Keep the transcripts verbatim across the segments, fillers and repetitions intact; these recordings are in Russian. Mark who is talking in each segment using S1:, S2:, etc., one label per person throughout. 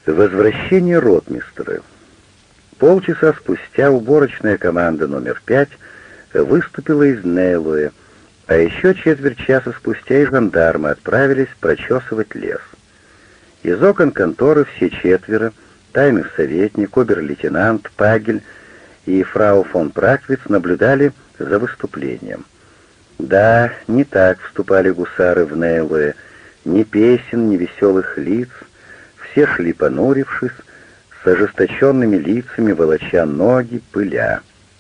S1: Возвращение ротмистра. Полчаса спустя уборочная команда номер пять выступила из Нейлуэ, а еще четверть часа спустя и жандармы отправились прочесывать лес. Из окон конторы все четверо, тайный советник, обер-лейтенант Пагель и фрау фон Праквиц, наблюдали за выступлением. Да, не так вступали гусары в Нейлуэ, ни песен, ни веселых лиц. Все шли понурившись, с ожесточенными лицами, волоча ноги, пыля.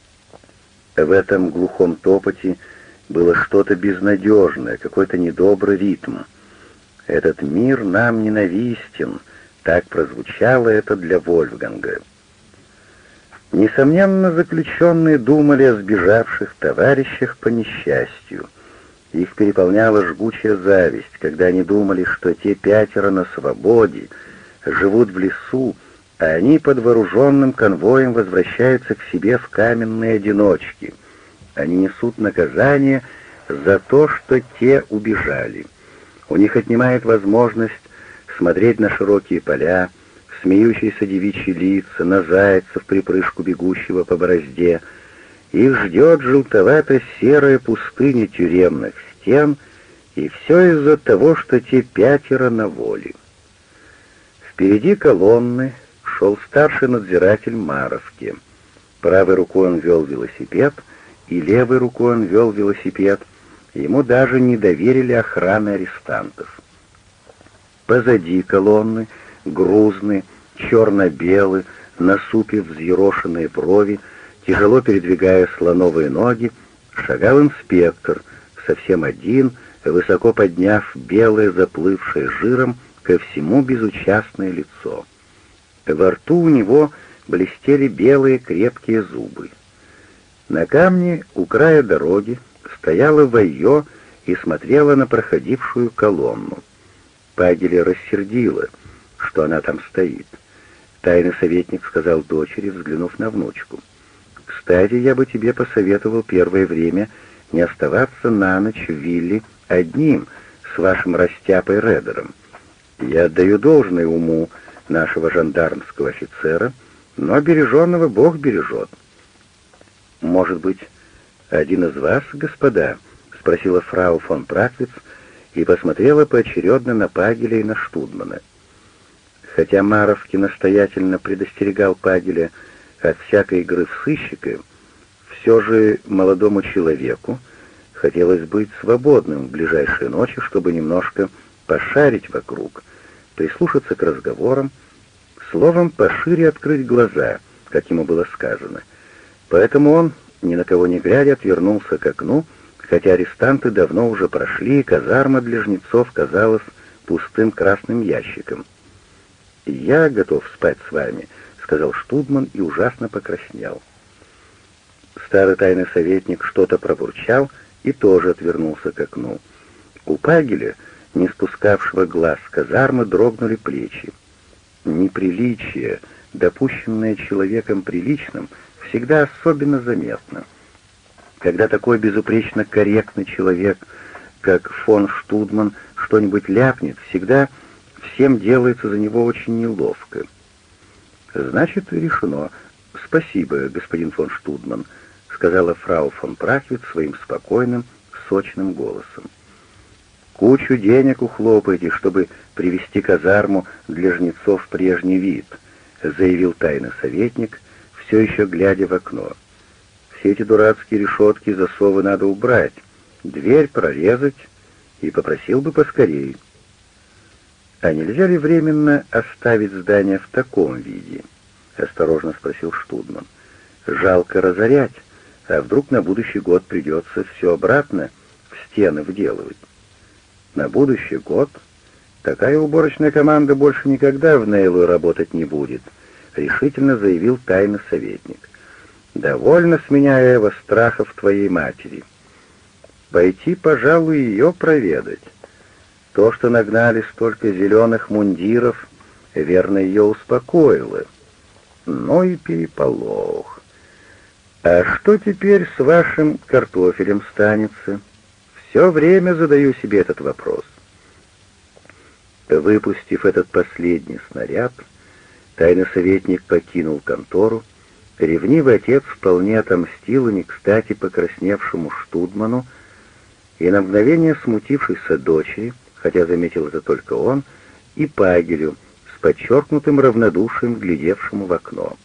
S1: В этом глухом топоте было что-то безнадежное, какой-то недобрый ритм. «Этот мир нам ненавистен», так прозвучало это для Вольфганга. Несомненно, заключенные думали о сбежавших товарищах по несчастью. Их переполняла жгучая зависть, когда они думали, что те пятеро на свободе, живут в лесу, а они под вооруженным конвоем возвращаются к себе в каменные одиночки. Они несут наказание за то, что те убежали. У них отнимает возможность смотреть на широкие поля, смеющиеся девичьи лица, на зайца в припрыжку бегущего по борозде. Их ждет желтовато-серая пустыня тюремных стен, и все из-за того, что те пятеро на воле. Впереди колонны шел старший надзиратель Маровки. Правой рукой он вел велосипед, и левой рукой он вел велосипед. Ему даже не доверили охраны арестантов. Позади колонны, грузный, черно-белый, насупив взъерошенные брови, тяжело передвигая слоновые ноги, шагал инспектор, совсем один, высоко подняв белое, заплывшее жиром, ко всему безучастное лицо. Во рту у него блестели белые крепкие зубы. На камне у края дороги стояла Вайо и смотрела на проходившую колонну. Пагеля рассердила, что она там стоит. Тайный советник сказал дочери, взглянув на внучку: «Кстати, я бы тебе посоветовал первое время не оставаться на ночь в вилле одним с вашим растяпой Редером. Я отдаю должное уму нашего жандармского офицера, но береженного Бог бережет». «Может быть, один из вас, господа?» — спросила фрау фон Праквиц и посмотрела поочередно на Пагеля и на Штудмана. Хотя Маровский настоятельно предостерегал Пагеля от всякой игры в сыщика, все же молодому человеку хотелось быть свободным в ближайшие ночи, чтобы немножко пошарить вокруг, прислушаться к разговорам, словом, пошире открыть глаза, как ему было сказано. Поэтому он, ни на кого не глядя, отвернулся к окну, хотя арестанты давно уже прошли, и казарма для жнецов казалась пустым красным ящиком. «Я готов спать с вами», — сказал Штудман и ужасно покраснел. Старый тайный советник что-то пробурчал и тоже отвернулся к окну. У Пагеля, не спускавшего глаз с казармы, дрогнули плечи. Неприличие, допущенное человеком приличным, всегда особенно заметно. Когда такой безупречно корректный человек, как фон Штудман, что-нибудь ляпнет, всегда всем делается за него очень неловко. «Значит, решено. Спасибо, господин фон Штудман», — сказала фрау фон Праквиц своим спокойным, сочным голосом. «Кучу денег ухлопаете, чтобы привести казарму для жнецов в прежний вид», — заявил тайный советник, все еще глядя в окно. «Все эти дурацкие решетки и засовы надо убрать, дверь прорезать, и попросил бы поскорей». «А нельзя ли временно оставить здание в таком виде?» — осторожно спросил Штудман. «Жалко разорять, а вдруг на будущий год придется все обратно в стены вделывать?» «На будущий год такая уборочная команда больше никогда в Нейлуэ работать не будет», — решительно заявил тайный советник. «Довольно с меня, Эва, страхов твоей матери. Пойти, пожалуй, ее проведать. То, что нагнали столько зеленых мундиров, верно, ее успокоило. Ну и переполох. А что теперь с вашим картофелем станется? Все время задаю себе этот вопрос». Выпустив этот последний снаряд, Тайный советник покинул контору. Ревнивый отец вполне отомстил и не кстати покрасневшему Штудману, и на мгновение смутившейся дочери, хотя заметил это только он, и Пагелю с подчеркнутым равнодушием, глядевшему в окно.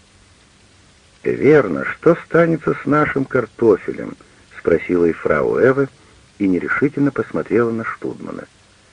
S1: «Верно, что станется с нашим картофелем?» — спросила и фрау Эва, и нерешительно посмотрела на Штудмана.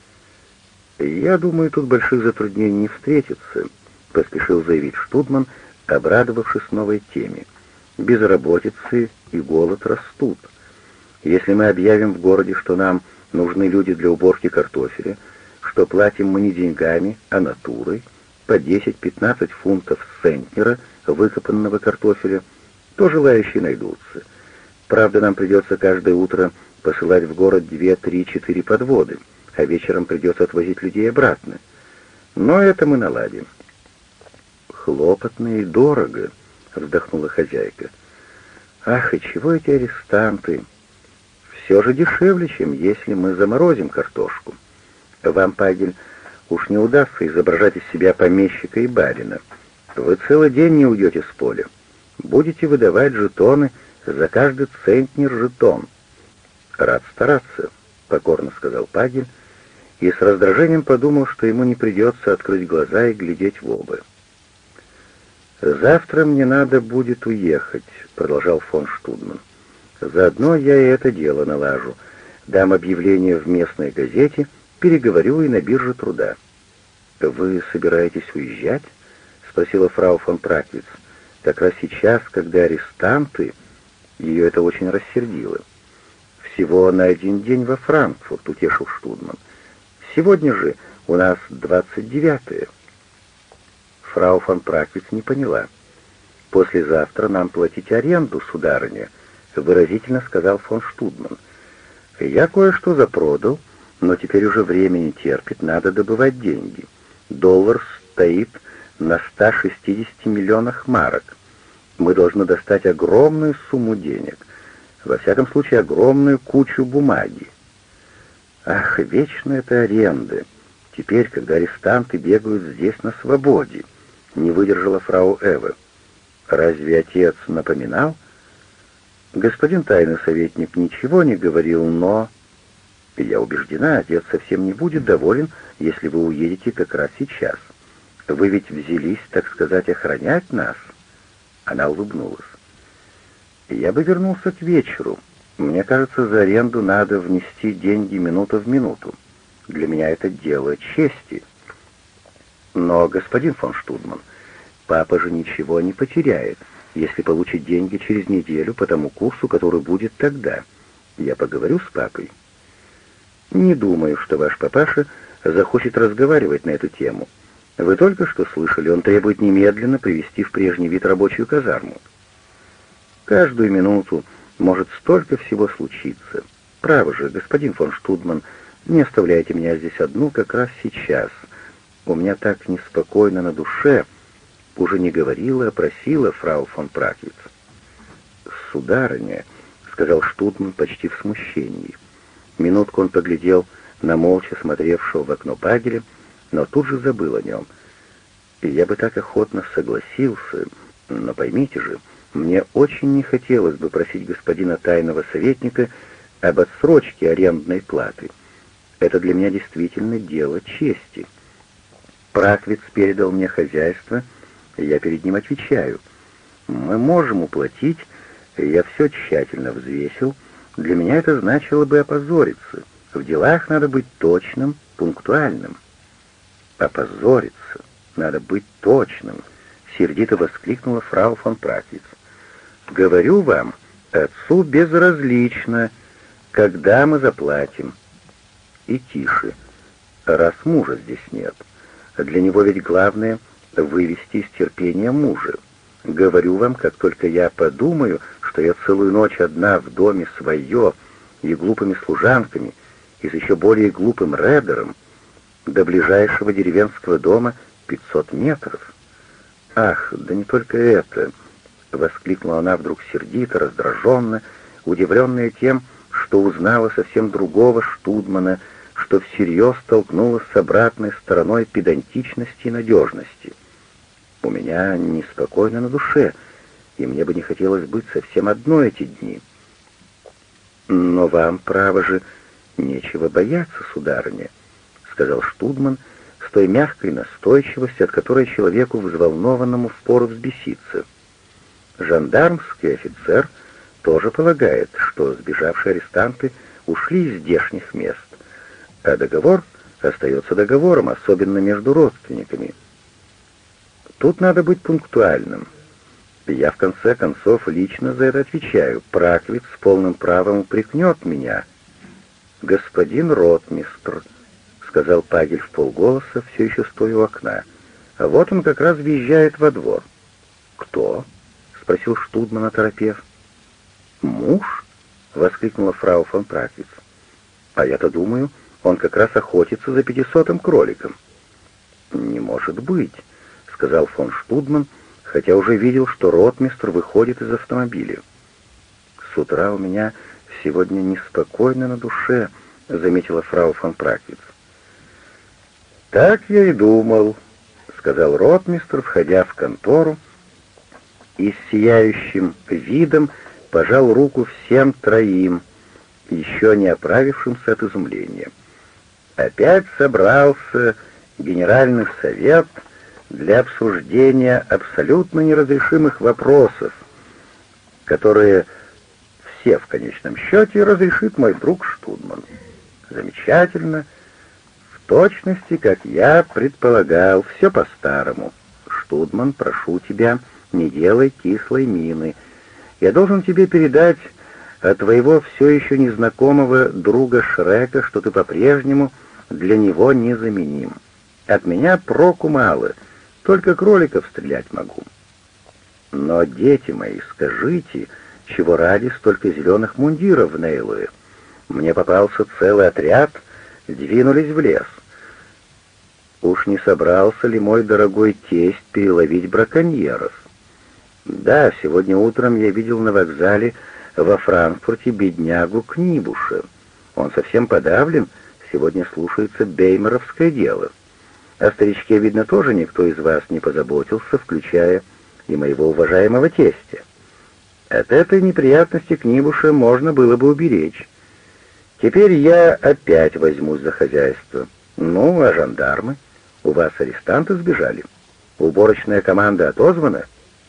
S1: «Я думаю, тут больших затруднений не встретится», — поспешил заявить Штудман, обрадовавшись новой теме. «Безработицы и голод растут. Если мы объявим в городе, что нам нужны люди для уборки картофеля, что платим мы не деньгами, а натурой, по десять-пятнадцать фунтов с центнера выкопанного картофеля, то желающие найдутся. Правда, нам придется каждое утро посылать в город две, три, четыре подводы, а вечером придется отвозить людей обратно. Но это мы наладим». «Хлопотно и дорого», — вздохнула хозяйка. «Ах, и чего эти арестанты? Все же дешевле, чем если мы заморозим картошку. Вам, Пагель, уж не удастся изображать из себя помещика и барина. Вы целый день не уйдете с поля. Будете выдавать жетоны за каждый центнер жетон». «Рад стараться», — покорно сказал Пагель, и с раздражением подумал, что ему не придется открыть глаза и глядеть в оба. «Завтра мне надо будет уехать», — продолжал фон Штудман. «Заодно я и это дело налажу. Дам объявление в местной газете, переговорю и на бирже труда». «Вы собираетесь уезжать?» — спросила фрау фон Праквиц. «Как раз сейчас, когда арестанты...» Ее это очень рассердило. «Всего на один день во Франкфурт», — утешил Штудман. «Сегодня же у нас двадцать девятое». Фрау фон Праквиц не поняла. «Послезавтра нам платить аренду, сударыня», — выразительно сказал фон Штудман. «Я кое-что запродал, но теперь уже время не терпит, надо добывать деньги. Доллар стоит на ста шестидесяти миллионах марок. Мы должны достать огромную сумму денег, во всяком случае огромную кучу бумаги. Ах, вечно это аренда, теперь, когда арестанты бегают здесь на свободе», — не выдержала фрау Эва. «Разве отец напоминал?» «Господин тайный советник ничего не говорил, но...» «Я убеждена, отец совсем не будет доволен, если вы уедете как раз сейчас. Вы ведь взялись, так сказать, охранять нас?» Она улыбнулась. «Я бы вернулся к вечеру. Мне кажется, за аренду надо внести деньги минута в минуту. Для меня это дело чести». «Но, господин фон Штудман, папа же ничего не потеряет, если получит деньги через неделю по тому курсу, который будет тогда. Я поговорю с папой». «Не думаю, что ваш папаша захочет разговаривать на эту тему. Вы только что слышали, он требует немедленно привести в прежний вид рабочую казарму. Каждую минуту может столько всего случиться. Право же, господин фон Штудман, не оставляйте меня здесь одну как раз сейчас. У меня так неспокойно на душе», — уже не говорила, а просила фрау фон Праквиц. «Сударыня», — сказал Штудман почти в смущении. Минутку он поглядел на молча смотревшего в окно Пагеля, но тут же забыл о нем. «Я бы так охотно согласился, но поймите же, мне очень не хотелось бы просить господина тайного советника об отсрочке арендной платы. Это для меня действительно дело чести. Праквиц передал мне хозяйство, и я перед ним отвечаю. Мы можем уплатить, я все тщательно взвесил. Для меня это значило бы опозориться. В делах надо быть точным, пунктуальным». «Опозориться, надо быть точным», — сердито воскликнула фрау фон Праквиц. «Говорю вам, отцу безразлично, когда мы заплатим». И тише, раз мужа здесь нет. Для него ведь главное — вывести из терпения мужа. Говорю вам, как только я подумаю, что я целую ночь одна в доме свое и глупыми служанками, и с еще более глупым Редером, до ближайшего деревенского дома пятьсот метров. Ах, да не только это!» — воскликнула она вдруг сердито, раздраженно, удивленная тем, что узнала совсем другого Штудмана, что всерьез столкнулась с обратной стороной педантичности и надежности. У меня неспокойно на душе, и мне бы не хотелось быть совсем одной эти дни. Но вам, право же, нечего бояться, сударыня, сказал Штудман с той мягкой настойчивостью, от которой человеку взволнованному впору взбеситься. Жандармский офицер тоже полагает, что сбежавшие арестанты ушли из здешних мест, а договор остается договором, особенно между родственниками. Тут надо быть пунктуальным. Я, в конце концов, лично за это отвечаю. Праквит с полным правом упрекнет меня. «Господин ротмистр», — сказал Пагель вполголоса, все еще стоя у окна, — «а вот он как раз въезжает во двор». «Кто?» — спросил Штудман, оторопев. «Муж?» — воскликнула фрау фон Праквиц. «А я-то думаю, он как раз охотится за пятисотым кроликом». «Не может быть», — сказал фон Штудман, хотя уже видел, что ротмистр выходит из автомобиля. «С утра у меня сегодня неспокойно на душе», — заметила фрау фон Праквиц. «Так я и думал», — сказал ротмистр, входя в контору, и с сияющим видом пожал руку всем троим, еще не оправившимся от изумления. Опять собрался генеральный совет для обсуждения абсолютно неразрешимых вопросов, которые все в конечном счете разрешит мой друг Штудман. Замечательно, в точности, как я предполагал, все по-старому. Штудман, прошу тебя, не делай кислой мины. Я должен тебе передать от твоего все еще незнакомого друга Шрека, что ты по-прежнему для него незаменим. От меня проку мало, только кроликов стрелять могу. Но, дети мои, скажите, чего ради столько зеленых мундиров в Нейлуе? Мне попался целый отряд, двинулись в лес. Уж не собрался ли мой дорогой тесть переловить браконьеров? Да, сегодня утром я видел на вокзале во Франкфурте беднягу Книбуша. Он совсем подавлен, сегодня слушается беймеровское дело. О старичке, видно, тоже никто из вас не позаботился, включая и моего уважаемого тестя. От этой неприятности Книбуша можно было бы уберечь. Теперь я опять возьмусь за хозяйство. Ну, а жандармы? У вас арестанты сбежали? Уборочная команда отозвана?»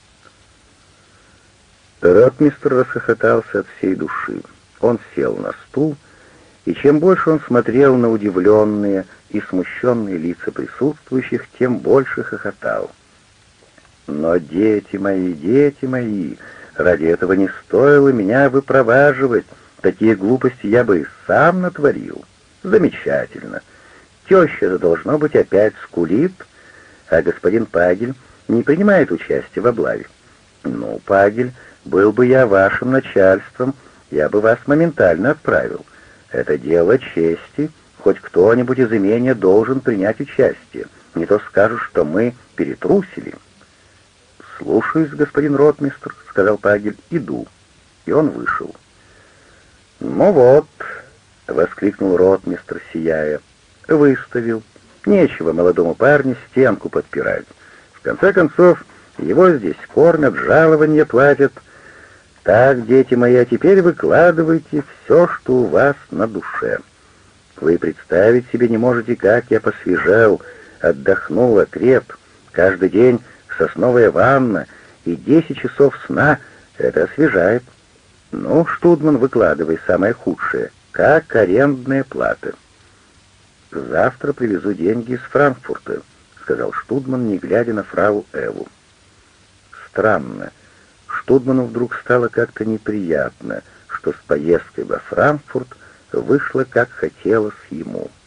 S1: Ротмистр расхохотался от всей души. Он сел на стул, и чем больше он смотрел на удивленные и смущенные лица присутствующих, тем больше хохотал. «Но, дети мои, дети мои, ради этого не стоило меня выпроваживать. Такие глупости я бы и сам натворил. Замечательно. Теща-то, должно быть, опять скулит, а господин Пагель не принимает участия в облаве. Ну, Пагель, был бы я вашим начальством, я бы вас моментально отправил. Это дело чести, хоть кто-нибудь из имения должен принять участие. Не то скажут, что мы перетрусили». «Слушаюсь, господин ротмистр», — сказал Пагель, — «иду». И он вышел. «Ну вот», — воскликнул ротмистр, сияя, — «выставил. Нечего молодому парню стенку подпирать. В конце концов, его здесь кормят, жалования платят. Так, дети мои, а теперь выкладывайте все, что у вас на душе. Вы представить себе не можете, как я посвежел, отдохнул, окреп. Каждый день сосновая ванна и десять часов сна — это освежает. Ну, Штудман, выкладывай самое худшее, как арендная плата». «Завтра привезу деньги из Франкфурта», — сказал Штудман, не глядя на фрау Эву. Странно. Штудману вдруг стало как-то неприятно, что с поездкой во Франкфурт вышло, как хотелось ему.